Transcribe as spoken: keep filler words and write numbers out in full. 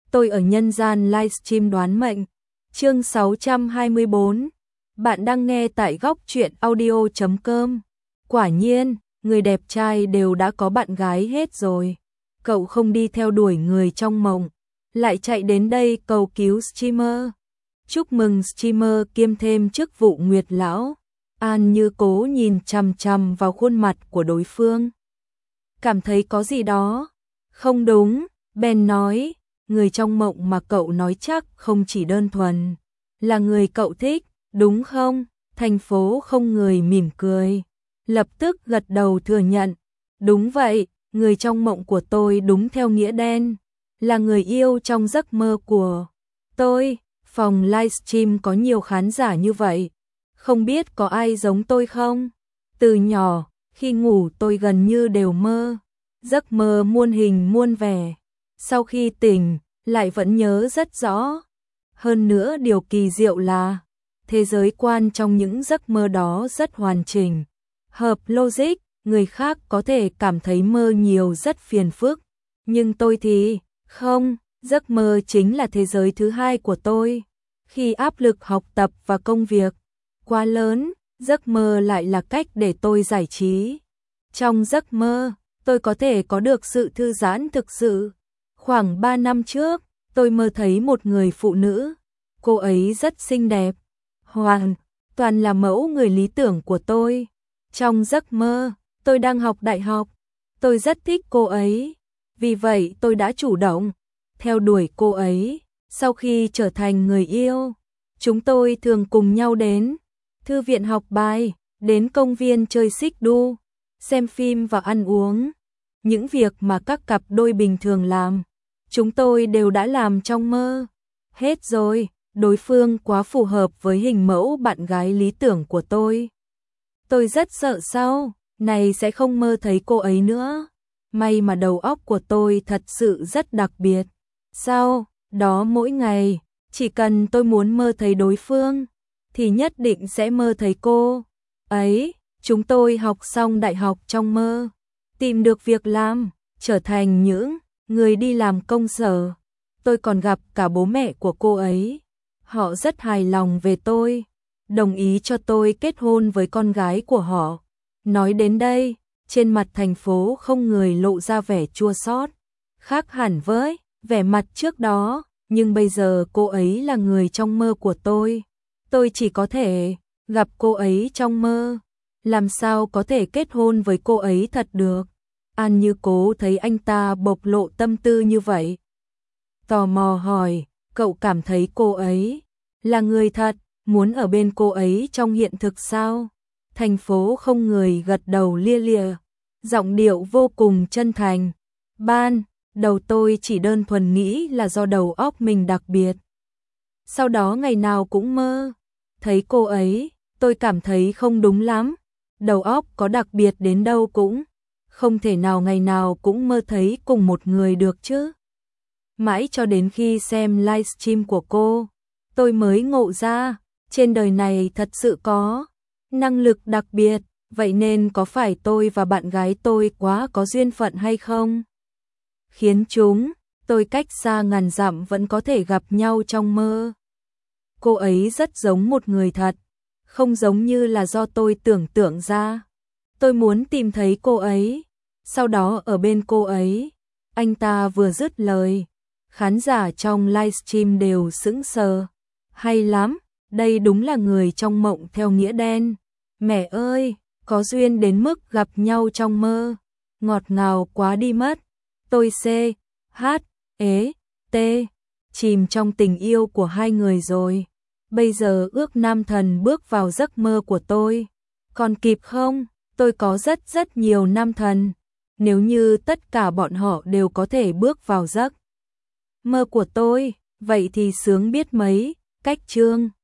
tôi ở nhân gian livestream đoán mệnh. Chương sáu trăm hai mươi bốn. Bạn đang nghe tại góc truyện audio chấm com. Quả nhiên, người đẹp trai đều đã có bạn gái hết rồi. Cậu không đi theo đuổi người trong mộng, lại chạy đến đây cầu cứu streamer. Chúc mừng streamer kiêm thêm chức vụ Nguyệt lão. An Như cố nhìn chằm chằm vào khuôn mặt của đối phương. Cảm thấy có gì đó không đúng, bèn nói, người trong mộng mà cậu nói chắc không chỉ đơn thuần là người cậu thích, đúng không? Thành phố không người mỉm cười, lập tức gật đầu thừa nhận. Đúng vậy, người trong mộng của tôi đúng theo nghĩa đen, là người yêu trong giấc mơ của tôi. Phòng livestream có nhiều khán giả như vậy, không biết có ai giống tôi không? Từ nhỏ, khi ngủ tôi gần như đều mơ, giấc mơ muôn hình muôn vẻ. Sau khi tỉnh, lại vẫn nhớ rất rõ. Hơn nữa điều kỳ diệu là, thế giới quan trong những giấc mơ đó rất hoàn chỉnh, hợp logic, người khác có thể cảm thấy mơ nhiều rất phiền phức. Nhưng tôi thì, không, giấc mơ chính là thế giới thứ hai của tôi. Khi áp lực học tập và công việc quá lớn, giấc mơ lại là cách để tôi giải trí. Trong giấc mơ, tôi có thể có được sự thư giãn thực sự. Khoảng ba năm trước, tôi mơ thấy một người phụ nữ. Cô ấy rất xinh đẹp, hoàn toàn là mẫu người lý tưởng của tôi. Trong giấc mơ, tôi đang học đại học. Tôi rất thích cô ấy. Vì vậy tôi đã chủ động theo đuổi cô ấy. Sau khi trở thành người yêu, chúng tôi thường cùng nhau đến thư viện học bài, đến công viên chơi xích đu, xem phim và ăn uống. Những việc mà các cặp đôi bình thường làm, chúng tôi đều đã làm trong mơ. Hết rồi, đối phương quá phù hợp với hình mẫu bạn gái lý tưởng của tôi. Tôi rất sợ sau này sẽ không mơ thấy cô ấy nữa. May mà đầu óc của tôi thật sự rất đặc biệt. Sau đó mỗi ngày, chỉ cần tôi muốn mơ thấy đối phương, thì nhất định sẽ mơ thấy cô ấy. Chúng tôi học xong đại học trong mơ, tìm được việc làm, trở thành những người đi làm công sở. Tôi còn gặp cả bố mẹ của cô ấy. Họ rất hài lòng về tôi, đồng ý cho tôi kết hôn với con gái của họ. Nói đến đây, trên mặt Thành phố không người lộ ra vẻ chua xót, khác hẳn với vẻ mặt trước đó, nhưng bây giờ cô ấy là người trong mơ của tôi. Tôi chỉ có thể gặp cô ấy trong mơ, làm sao có thể kết hôn với cô ấy thật được. An Như cố thấy anh ta bộc lộ tâm tư như vậy, tò mò hỏi, cậu cảm thấy cô ấy là người thật, muốn ở bên cô ấy trong hiện thực sao? Thành phố không người gật đầu lia lịa, giọng điệu vô cùng chân thành. Ban đầu tôi chỉ đơn thuần nghĩ là do đầu óc mình đặc biệt. Sau đó ngày nào cũng mơ thấy cô ấy, tôi cảm thấy không đúng lắm. Đầu óc có đặc biệt đến đâu cũng không thể nào ngày nào cũng mơ thấy cùng một người được chứ. Mãi cho đến khi xem livestream của cô, tôi mới ngộ ra, trên đời này thật sự có năng lực đặc biệt. Vậy nên có phải tôi và bạn gái tôi quá có duyên phận hay không? Khiến chúng tôi cách xa ngàn dặm vẫn có thể gặp nhau trong mơ. Cô ấy rất giống một người thật, không giống như là do tôi tưởng tượng ra. Tôi muốn tìm thấy cô ấy, sau đó ở bên cô ấy. Anh ta vừa dứt lời, khán giả trong livestream đều sững sờ. Hay lắm, đây đúng là người trong mộng theo nghĩa đen. Mẹ ơi, có duyên đến mức gặp nhau trong mơ, ngọt ngào quá đi mất. Tôi C, H, E, T, chìm trong tình yêu của hai người rồi. Bây giờ ước nam thần bước vào giấc mơ của tôi. Còn kịp không? Tôi có rất rất nhiều nam thần. Nếu như tất cả bọn họ đều có thể bước vào giấc mơ của tôi, vậy thì sướng biết mấy. Cách chương